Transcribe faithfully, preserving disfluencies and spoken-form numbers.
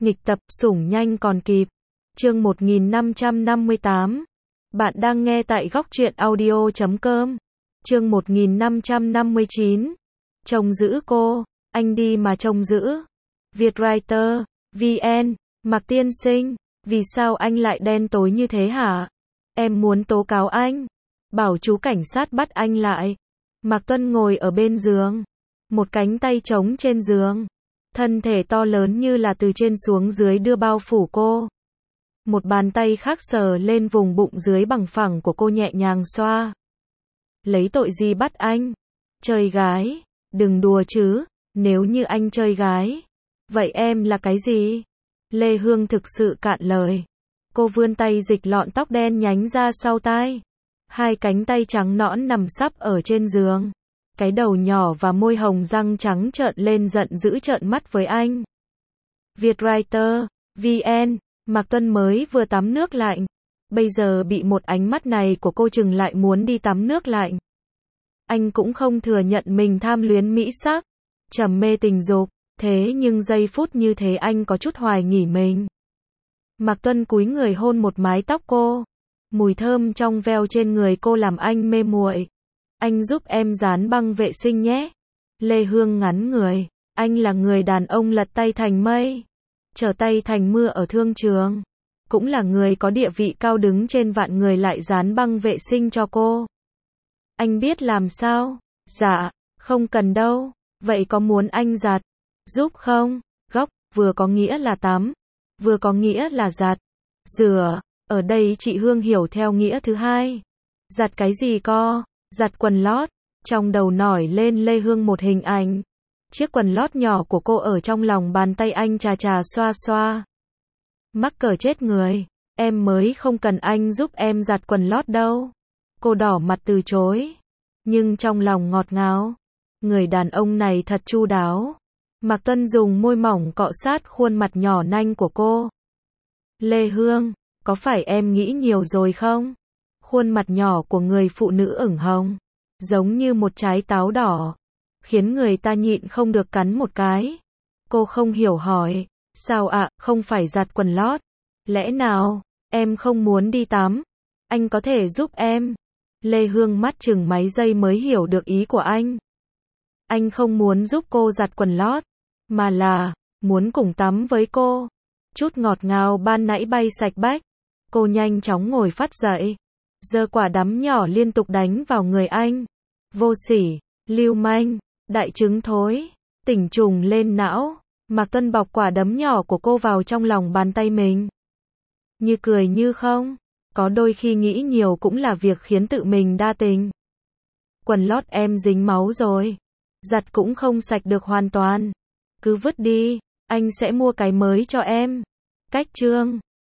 Nghịch tập, sủng nhanh còn kịp. Chương một nghìn năm trăm năm mươi tám. Bạn đang nghe tại góc truyện audio chấm com. Chương một nghìn năm trăm năm mươi chín. Trông giữ cô, anh đi mà trông giữ. Vietwriter, vê en, Mạc tiên sinh, vì sao anh lại đen tối như thế hả? Em muốn tố cáo anh. Bảo chú cảnh sát bắt anh lại. Mạc Tuân ngồi ở bên giường. Một cánh tay trống trên giường. Thân thể to lớn như là từ trên xuống dưới đưa bao phủ cô. Một bàn tay khác sờ lên vùng bụng dưới bằng phẳng của cô nhẹ nhàng xoa. Lấy tội gì bắt anh? Chơi gái? Đừng đùa chứ, nếu như anh chơi gái. Vậy em là cái gì? Lê Hương thực sự cạn lời. Cô vươn tay dịch lọn tóc đen nhánh ra sau tai. Hai cánh tay trắng nõn nằm sắp ở trên giường. Cái đầu nhỏ và môi hồng răng trắng trợn lên giận dữ trợn mắt với anh. Vietwriter, vê en, Mạc Tuân mới vừa tắm nước lạnh. Bây giờ bị một ánh mắt này của cô chừng lại muốn đi tắm nước lạnh. Anh cũng không thừa nhận mình tham luyến mỹ sắc, trầm mê tình dục, thế nhưng giây phút như thế anh có chút hoài nghỉ mình. Mạc Tuân cúi người hôn một mái tóc cô. Mùi thơm trong veo trên người cô làm anh mê muội. Anh giúp em dán băng vệ sinh nhé. Lê Hương ngắn người. Anh là người đàn ông lật tay thành mây, trở tay thành mưa ở thương trường. Cũng là người có địa vị cao đứng trên vạn người lại dán băng vệ sinh cho cô. Anh biết làm sao? Dạ, không cần đâu. Vậy có muốn anh giặt giúp không? Góc, vừa có nghĩa là tắm, vừa có nghĩa là giặt, rửa. Ở đây chị Hương hiểu theo nghĩa thứ hai. Giặt cái gì co? Giặt quần lót. Trong đầu nổi lên Lê Hương một hình ảnh. Chiếc quần lót nhỏ của cô ở trong lòng bàn tay anh chà chà xoa xoa. Mắc cỡ chết người. Em mới không cần anh giúp em giặt quần lót đâu. Cô đỏ mặt từ chối. Nhưng trong lòng ngọt ngào. Người đàn ông này thật chu đáo. Mạc Tuân dùng môi mỏng cọ sát khuôn mặt nhỏ nanh của cô. Lê Hương, có phải em nghĩ nhiều rồi không? Khuôn mặt nhỏ của người phụ nữ ửng hồng, giống như một trái táo đỏ, khiến người ta nhịn không được cắn một cái. Cô không hiểu hỏi, sao ạ, à, không phải giặt quần lót? Lẽ nào, em không muốn đi tắm? Anh có thể giúp em. Lê Hương mắt chừng mấy giây mới hiểu được ý của anh. Anh không muốn giúp cô giặt quần lót, mà là, muốn cùng tắm với cô. Chút ngọt ngào ban nãy bay sạch bách. Cô nhanh chóng ngồi phắt dậy. Giơ quả đấm nhỏ liên tục đánh vào người anh. Vô sỉ, lưu manh, đại trứng thối, tỉnh trùng lên não. Mạc Tuân bọc quả đấm nhỏ của cô vào trong lòng bàn tay mình. Như cười như không. Có đôi khi nghĩ nhiều cũng là việc khiến tự mình đa tình. Quần lót em dính máu rồi. Giặt cũng không sạch được hoàn toàn. Cứ vứt đi, anh sẽ mua cái mới cho em. Cách chương.